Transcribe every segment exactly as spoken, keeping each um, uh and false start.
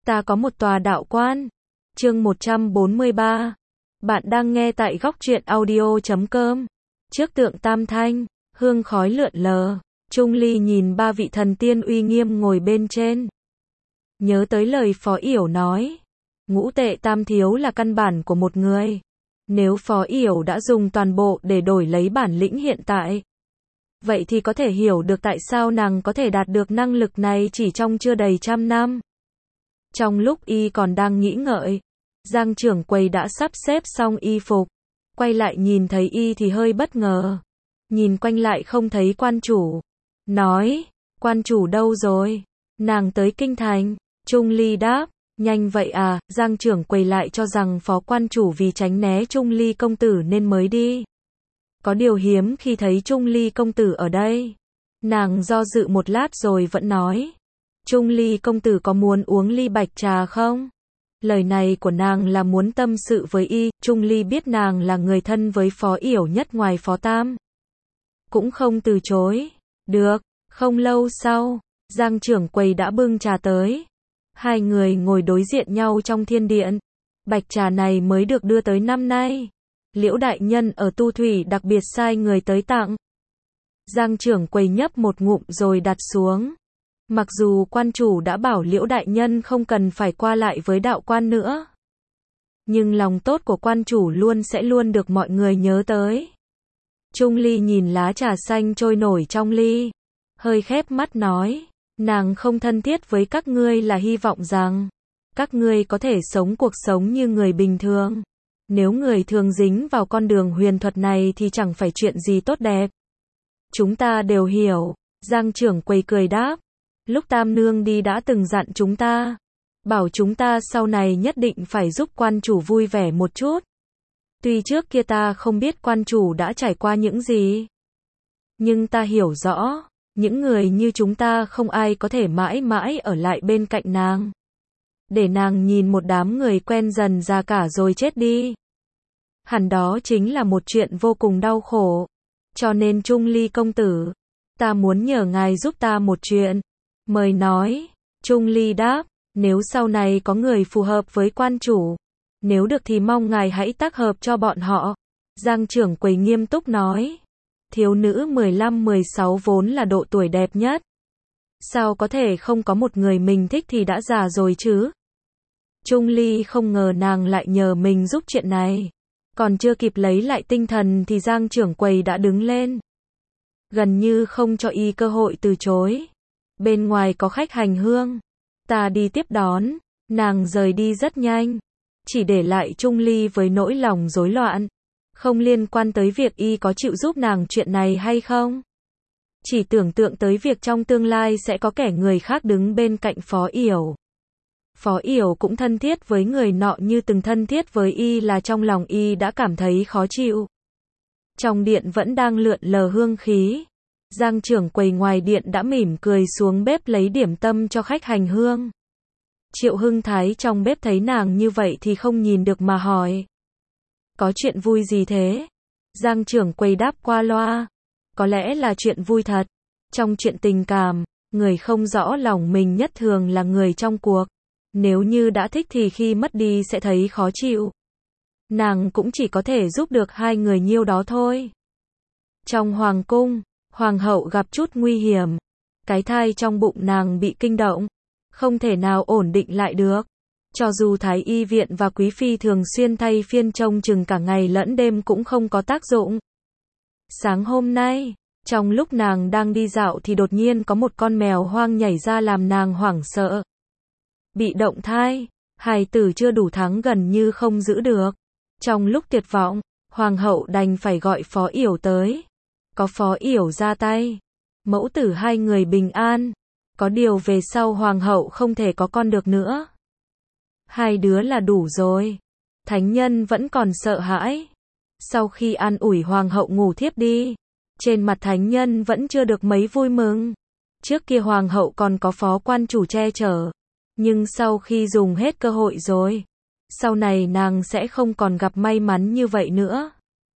Ta có một tòa đạo quan. Chương một trăm bốn mươi ba. Bạn đang nghe tại góc truyện audio chấm com. Trước tượng Tam Thanh, hương khói lượn lờ, Trung Ly nhìn ba vị thần tiên uy nghiêm ngồi bên trên. Nhớ tới lời Phó Yểu nói, ngũ tệ tam thiếu là căn bản của một người. Nếu Phó Yểu đã dùng toàn bộ để đổi lấy bản lĩnh hiện tại, vậy thì có thể hiểu được tại sao nàng có thể đạt được năng lực này chỉ trong chưa đầy trăm năm. Trong lúc y còn đang nghĩ ngợi, Giang trưởng quầy đã sắp xếp xong y phục, quay lại nhìn thấy y thì hơi bất ngờ. Nhìn quanh lại không thấy quan chủ, nói, quan chủ đâu rồi? Nàng tới kinh thành. Trung Ly đáp, nhanh vậy à? Giang trưởng quầy lại cho rằng phó quan chủ vì tránh né Trung Ly công tử nên mới đi. Có điều hiếm khi thấy Trung Ly công tử ở đây. Nàng do dự một lát rồi vẫn nói, Trung Ly công tử có muốn uống ly bạch trà không? Lời này của nàng là muốn tâm sự với y. Trung Ly biết nàng là người thân với Phó Yểu nhất ngoài Phó Tam, cũng không từ chối. Được. Không lâu sau, Giang trưởng quầy đã bưng trà tới. Hai người ngồi đối diện nhau trong thiên điện. Bạch trà này mới được đưa tới năm nay. Liễu đại nhân ở Tu Thủy đặc biệt sai người tới tặng. Giang trưởng quầy nhấp một ngụm rồi đặt xuống. Mặc dù quan chủ đã bảo Liễu đại nhân không cần phải qua lại với đạo quan nữa, nhưng lòng tốt của quan chủ luôn sẽ luôn được mọi người nhớ tới. Trung Ly nhìn lá trà xanh trôi nổi trong ly, hơi khép mắt nói, nàng không thân thiết với các ngươi là hy vọng rằng các ngươi có thể sống cuộc sống như người bình thường. Nếu người thường dính vào con đường huyền thuật này thì chẳng phải chuyện gì tốt đẹp. Chúng ta đều hiểu. Giang trưởng quầy cười đáp, lúc Tam nương đi đã từng dặn chúng ta, bảo chúng ta sau này nhất định phải giúp quan chủ vui vẻ một chút. Tuy trước kia ta không biết quan chủ đã trải qua những gì, nhưng ta hiểu rõ, những người như chúng ta không ai có thể mãi mãi ở lại bên cạnh nàng, để nàng nhìn một đám người quen dần già cả rồi chết đi. Hẳn đó chính là một chuyện vô cùng đau khổ. Cho nên Trung Ly công tử, ta muốn nhờ ngài giúp ta một chuyện. Mời nói. Trung Ly đáp, nếu sau này có người phù hợp với quan chủ, nếu được thì mong ngài hãy tác hợp cho bọn họ. Giang trưởng quầy nghiêm túc nói, thiếu nữ mười lăm mười sáu vốn là độ tuổi đẹp nhất. Sao có thể không có một người mình thích thì đã già rồi chứ? Trung Ly không ngờ nàng lại nhờ mình giúp chuyện này. Còn chưa kịp lấy lại tinh thần thì Giang trưởng quầy đã đứng lên, gần như không cho y cơ hội từ chối. Bên ngoài có khách hành hương, ta đi tiếp đón. Nàng rời đi rất nhanh, chỉ để lại Trung Ly với nỗi lòng rối loạn, không liên quan tới việc y có chịu giúp nàng chuyện này hay không. Chỉ tưởng tượng tới việc trong tương lai sẽ có kẻ người khác đứng bên cạnh Phó Yểu. Phó Yểu cũng thân thiết với người nọ như từng thân thiết với y là trong lòng y đã cảm thấy khó chịu. Trong điện vẫn đang lượn lờ hương khí. Giang trưởng quầy ngoài điện đã mỉm cười xuống bếp lấy điểm tâm cho khách hành hương. Triệu Hưng Thái trong bếp thấy nàng như vậy thì không nhìn được mà hỏi, có chuyện vui gì thế? Giang trưởng quầy đáp qua loa, có lẽ là chuyện vui thật. Trong chuyện tình cảm, người không rõ lòng mình nhất thường là người trong cuộc. Nếu như đã thích thì khi mất đi sẽ thấy khó chịu. Nàng cũng chỉ có thể giúp được hai người nhiêu đó thôi. Trong hoàng cung, hoàng hậu gặp chút nguy hiểm. Cái thai trong bụng nàng bị kinh động, không thể nào ổn định lại được. Cho dù thái y viện và quý phi thường xuyên thay phiên trông chừng cả ngày lẫn đêm cũng không có tác dụng. Sáng hôm nay, trong lúc nàng đang đi dạo thì đột nhiên có một con mèo hoang nhảy ra làm nàng hoảng sợ. Bị động thai, hài tử chưa đủ tháng gần như không giữ được. Trong lúc tuyệt vọng, hoàng hậu đành phải gọi Phó Yểu tới. Có Phó Yểu ra tay, mẫu tử hai người bình an. Có điều về sau hoàng hậu không thể có con được nữa. Hai đứa là đủ rồi. Thánh nhân vẫn còn sợ hãi. Sau khi an ủi hoàng hậu ngủ thiếp đi, trên mặt thánh nhân vẫn chưa được mấy vui mừng. Trước kia hoàng hậu còn có phó quan chủ che chở, nhưng sau khi dùng hết cơ hội rồi, sau này nàng sẽ không còn gặp may mắn như vậy nữa.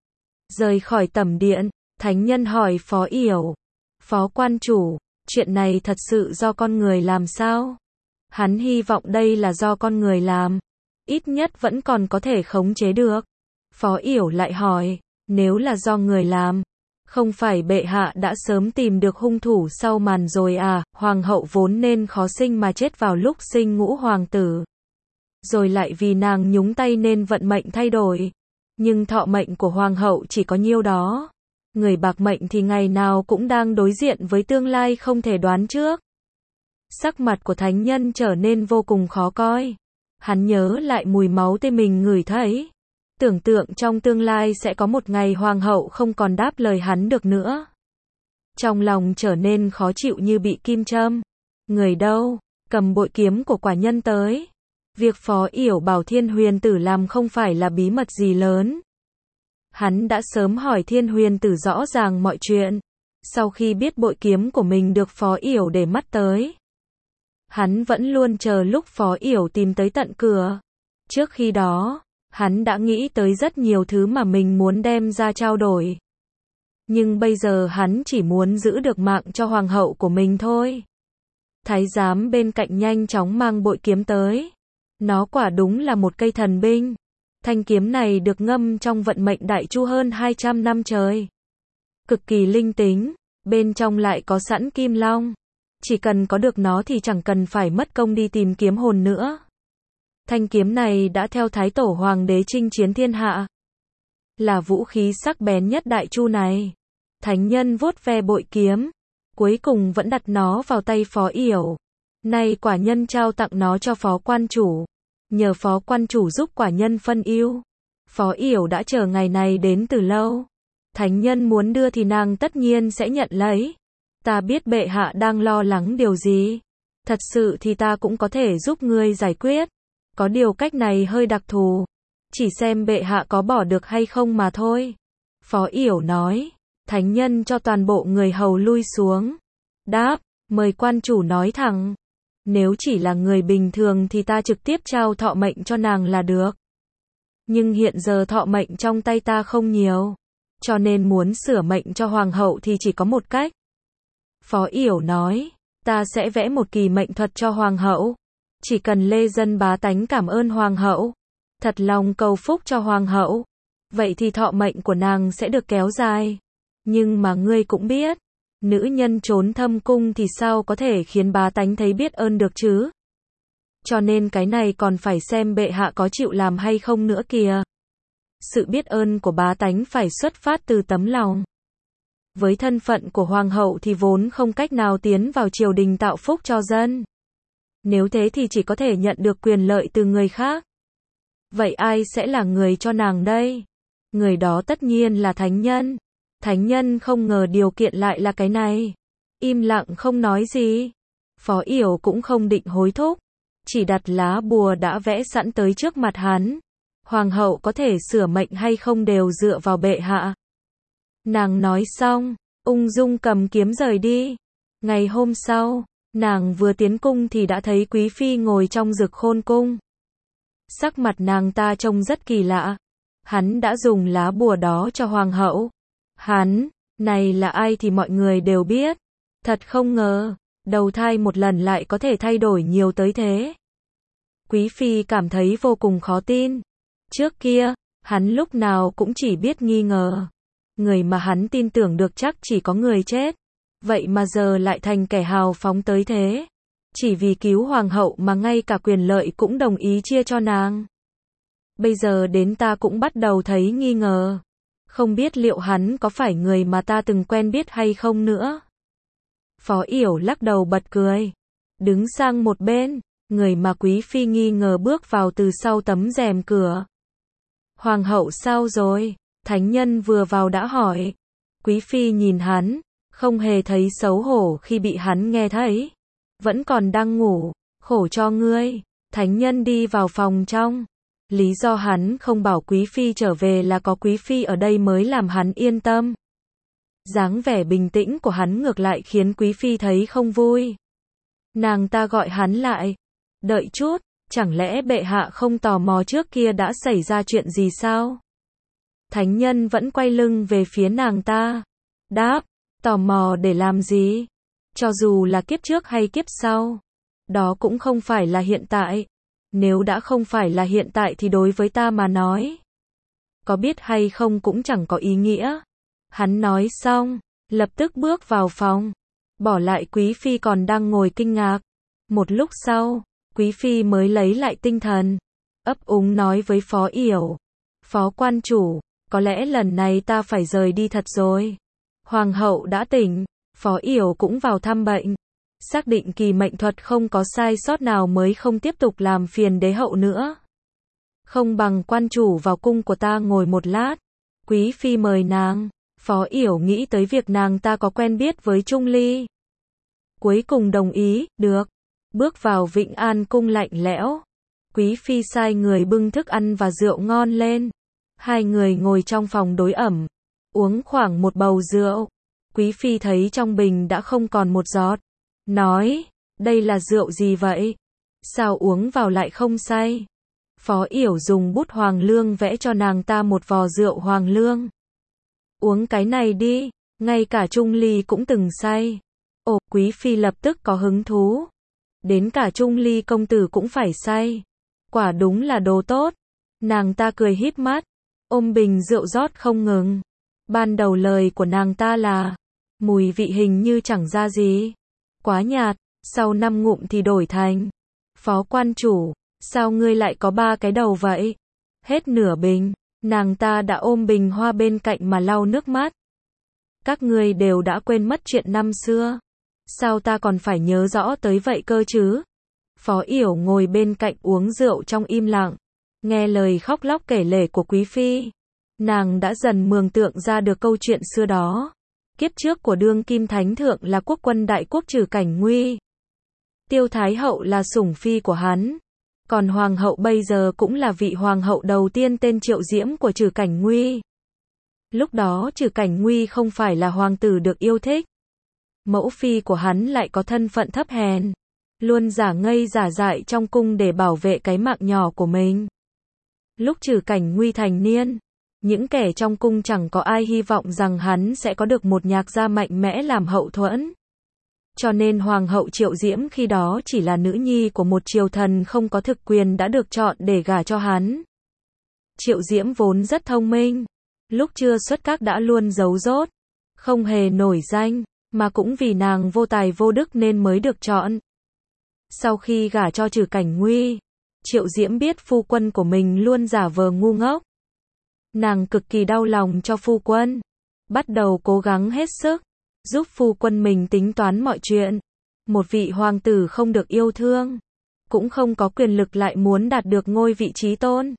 Rời khỏi tẩm điện, thánh nhân hỏi Phó Yểu, Phó quan chủ, chuyện này thật sự do con người làm sao? Hắn hy vọng đây là do con người làm, ít nhất vẫn còn có thể khống chế được. Phó Yểu lại hỏi, nếu là do người làm, không phải bệ hạ đã sớm tìm được hung thủ sau màn rồi à? Hoàng hậu vốn nên khó sinh mà chết vào lúc sinh ngũ hoàng tử, rồi lại vì nàng nhúng tay nên vận mệnh thay đổi. Nhưng thọ mệnh của hoàng hậu chỉ có nhiêu đó. Người bạc mệnh thì ngày nào cũng đang đối diện với tương lai không thể đoán trước. Sắc mặt của thánh nhân trở nên vô cùng khó coi. Hắn nhớ lại mùi máu tươi mình ngửi thấy. Tưởng tượng trong tương lai sẽ có một ngày hoàng hậu không còn đáp lời hắn được nữa. Trong lòng trở nên khó chịu như bị kim châm. Người đâu? Cầm bội kiếm của quả nhân tới. Việc Phó Yểu bảo Thiên Huyền Tử làm không phải là bí mật gì lớn. Hắn đã sớm hỏi Thiên Huyền Tử rõ ràng mọi chuyện. Sau khi biết bội kiếm của mình được Phó Yểu để mắt tới, hắn vẫn luôn chờ lúc Phó Yểu tìm tới tận cửa. Trước khi đó, hắn đã nghĩ tới rất nhiều thứ mà mình muốn đem ra trao đổi. Nhưng bây giờ hắn chỉ muốn giữ được mạng cho hoàng hậu của mình thôi. Thái giám bên cạnh nhanh chóng mang bội kiếm tới. Nó quả đúng là một cây thần binh. Thanh kiếm này được ngâm trong vận mệnh đại chu hơn hai trăm năm trời. Cực kỳ linh tính, bên trong lại có sẵn kim long. Chỉ cần có được nó thì chẳng cần phải mất công đi tìm kiếm hồn nữa. Thanh kiếm này đã theo Thái Tổ Hoàng đế chinh chiến thiên hạ. Là vũ khí sắc bén nhất đại chu này. Thánh nhân vuốt ve bội kiếm, cuối cùng vẫn đặt nó vào tay Phó Yểu. Nay quả nhân trao tặng nó cho Phó quan chủ. Nhờ Phó quan chủ giúp quả nhân phân ưu. Phó Yểu đã chờ ngày này đến từ lâu. Thánh nhân muốn đưa thì nàng tất nhiên sẽ nhận lấy. Ta biết bệ hạ đang lo lắng điều gì. Thật sự thì ta cũng có thể giúp ngươi giải quyết. Có điều cách này hơi đặc thù. Chỉ xem bệ hạ có bỏ được hay không mà thôi. Phó Yểu nói. Thánh nhân cho toàn bộ người hầu lui xuống. Đáp, mời quan chủ nói thẳng. Nếu chỉ là người bình thường thì ta trực tiếp trao thọ mệnh cho nàng là được. Nhưng hiện giờ thọ mệnh trong tay ta không nhiều. Cho nên muốn sửa mệnh cho hoàng hậu thì chỉ có một cách. Phó Yểu nói, ta sẽ vẽ một kỳ mệnh thuật cho hoàng hậu. Chỉ cần lê dân bá tánh cảm ơn hoàng hậu, thật lòng cầu phúc cho hoàng hậu, vậy thì thọ mệnh của nàng sẽ được kéo dài. Nhưng mà ngươi cũng biết, nữ nhân trốn thâm cung thì sao có thể khiến bá tánh thấy biết ơn được chứ? Cho nên cái này còn phải xem bệ hạ có chịu làm hay không nữa kìa. Sự biết ơn của bá tánh phải xuất phát từ tấm lòng. Với thân phận của hoàng hậu thì vốn không cách nào tiến vào triều đình tạo phúc cho dân. Nếu thế thì chỉ có thể nhận được quyền lợi từ người khác. Vậy ai sẽ là người cho nàng đây? Người đó tất nhiên là thánh nhân. Thánh nhân không ngờ điều kiện lại là cái này. Im lặng không nói gì. Phó Yểu cũng không định hối thúc. Chỉ đặt lá bùa đã vẽ sẵn tới trước mặt hắn. Hoàng hậu có thể sửa mệnh hay không đều dựa vào bệ hạ. Nàng nói xong, ung dung cầm kiếm rời đi. Ngày hôm sau, nàng vừa tiến cung thì đã thấy quý phi ngồi trong dực khôn cung. Sắc mặt nàng ta trông rất kỳ lạ. Hắn đã dùng lá bùa đó cho hoàng hậu. Hắn, này là ai thì mọi người đều biết. Thật không ngờ, đầu thai một lần lại có thể thay đổi nhiều tới thế. Quý phi cảm thấy vô cùng khó tin. Trước kia, hắn lúc nào cũng chỉ biết nghi ngờ. Người mà hắn tin tưởng được chắc chỉ có người chết. Vậy mà giờ lại thành kẻ hào phóng tới thế. Chỉ vì cứu hoàng hậu mà ngay cả quyền lợi cũng đồng ý chia cho nàng. Bây giờ đến ta cũng bắt đầu thấy nghi ngờ. Không biết liệu hắn có phải người mà ta từng quen biết hay không nữa. Phó Yểu lắc đầu bật cười. Đứng sang một bên, người mà quý phi nghi ngờ bước vào từ sau tấm rèm cửa. Hoàng hậu sao rồi? Thánh nhân vừa vào đã hỏi. Quý phi nhìn hắn, không hề thấy xấu hổ khi bị hắn nghe thấy. Vẫn còn đang ngủ, khổ cho ngươi. Thánh nhân đi vào phòng trong. Lý do hắn không bảo quý phi trở về là có quý phi ở đây mới làm hắn yên tâm. Dáng vẻ bình tĩnh của hắn ngược lại khiến quý phi thấy không vui. Nàng ta gọi hắn lại. Đợi chút, chẳng lẽ bệ hạ không tò mò trước kia đã xảy ra chuyện gì sao? Thánh nhân vẫn quay lưng về phía nàng ta. Đáp, tò mò để làm gì? Cho dù là kiếp trước hay kiếp sau. Đó cũng không phải là hiện tại. Nếu đã không phải là hiện tại thì đối với ta mà nói, có biết hay không cũng chẳng có ý nghĩa. Hắn nói xong, lập tức bước vào phòng, bỏ lại Quý Phi còn đang ngồi kinh ngạc. Một lúc sau, Quý Phi mới lấy lại tinh thần, ấp úng nói với Phó Yểu. Phó quan chủ, có lẽ lần này ta phải rời đi thật rồi. Hoàng hậu đã tỉnh, Phó Yểu cũng vào thăm bệnh. Xác định kỳ mệnh thuật không có sai sót nào mới không tiếp tục làm phiền đế hậu nữa. Không bằng quan chủ vào cung của ta ngồi một lát. Quý Phi mời nàng. Phó Yểu nghĩ tới việc nàng ta có quen biết với Trung Ly. Cuối cùng đồng ý, được. Bước vào Vĩnh An cung lạnh lẽo. Quý Phi sai người bưng thức ăn và rượu ngon lên. Hai người ngồi trong phòng đối ẩm, uống khoảng một bầu rượu. Quý Phi thấy trong bình đã không còn một giọt. Nói, đây là rượu gì vậy? Sao uống vào lại không say? Phó Yểu dùng bút hoàng lương vẽ cho nàng ta một vò rượu hoàng lương. Uống cái này đi, ngay cả Trung Ly cũng từng say. Ồ, Quý Phi lập tức có hứng thú. Đến cả Trung Ly công tử cũng phải say. Quả đúng là đồ tốt. Nàng ta cười híp mắt, ôm bình rượu rót không ngừng. Ban đầu lời của nàng ta là, mùi vị hình như chẳng ra gì. Quá nhạt, sau năm ngụm thì đổi thành, Phó quan chủ, sao ngươi lại có ba cái đầu vậy? Hết nửa bình, nàng ta đã ôm bình hoa bên cạnh mà lau nước mắt. Các ngươi đều đã quên mất chuyện năm xưa. Sao ta còn phải nhớ rõ tới vậy cơ chứ? Phó Yểu ngồi bên cạnh uống rượu trong im lặng, nghe lời khóc lóc kể lể của Quý Phi. Nàng đã dần mường tượng ra được câu chuyện xưa đó. Kiếp trước của đương kim thánh thượng là quốc quân đại quốc Trừ Cảnh Nguy. Tiêu Thái hậu là sủng phi của hắn. Còn hoàng hậu bây giờ cũng là vị hoàng hậu đầu tiên tên Triệu Diễm của Trừ Cảnh Nguy. Lúc đó Trừ Cảnh Nguy không phải là hoàng tử được yêu thích. Mẫu phi của hắn lại có thân phận thấp hèn, luôn giả ngây giả dại trong cung để bảo vệ cái mạng nhỏ của mình. Lúc Trừ Cảnh Nguy thành niên, những kẻ trong cung chẳng có ai hy vọng rằng hắn sẽ có được một nhạc gia mạnh mẽ làm hậu thuẫn. Cho nên hoàng hậu Triệu Diễm khi đó chỉ là nữ nhi của một triều thần không có thực quyền đã được chọn để gả cho hắn. Triệu Diễm vốn rất thông minh, lúc chưa xuất các đã luôn giấu dốt, không hề nổi danh, mà cũng vì nàng vô tài vô đức nên mới được chọn. Sau khi gả cho Trừ Cảnh Nguy, Triệu Diễm biết phu quân của mình luôn giả vờ ngu ngốc. Nàng cực kỳ đau lòng cho phu quân, bắt đầu cố gắng hết sức, giúp phu quân mình tính toán mọi chuyện. Một vị hoàng tử không được yêu thương, cũng không có quyền lực lại muốn đạt được ngôi vị trí tôn.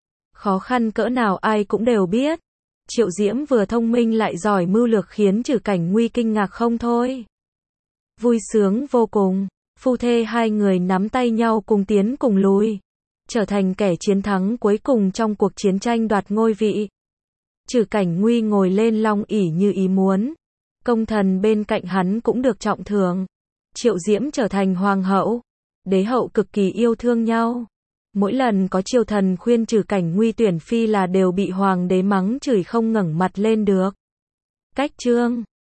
Khó khăn cỡ nào ai cũng đều biết. Triệu Diễm vừa thông minh lại giỏi mưu lược khiến Trừ Cảnh Nguy kinh ngạc không thôi. Vui sướng vô cùng, phu thê hai người nắm tay nhau cùng tiến cùng lùi, trở thành kẻ chiến thắng cuối cùng trong cuộc chiến tranh đoạt ngôi vị. Trừ Cảnh Nguy ngồi lên long ỷ như ý muốn. Công thần bên cạnh hắn cũng được trọng thưởng. Triệu Diễm trở thành hoàng hậu. Đế hậu cực kỳ yêu thương nhau. Mỗi lần có triều thần khuyên Trừ Cảnh Nguy tuyển phi là đều bị hoàng đế mắng chửi không ngẩng mặt lên được. Cách chương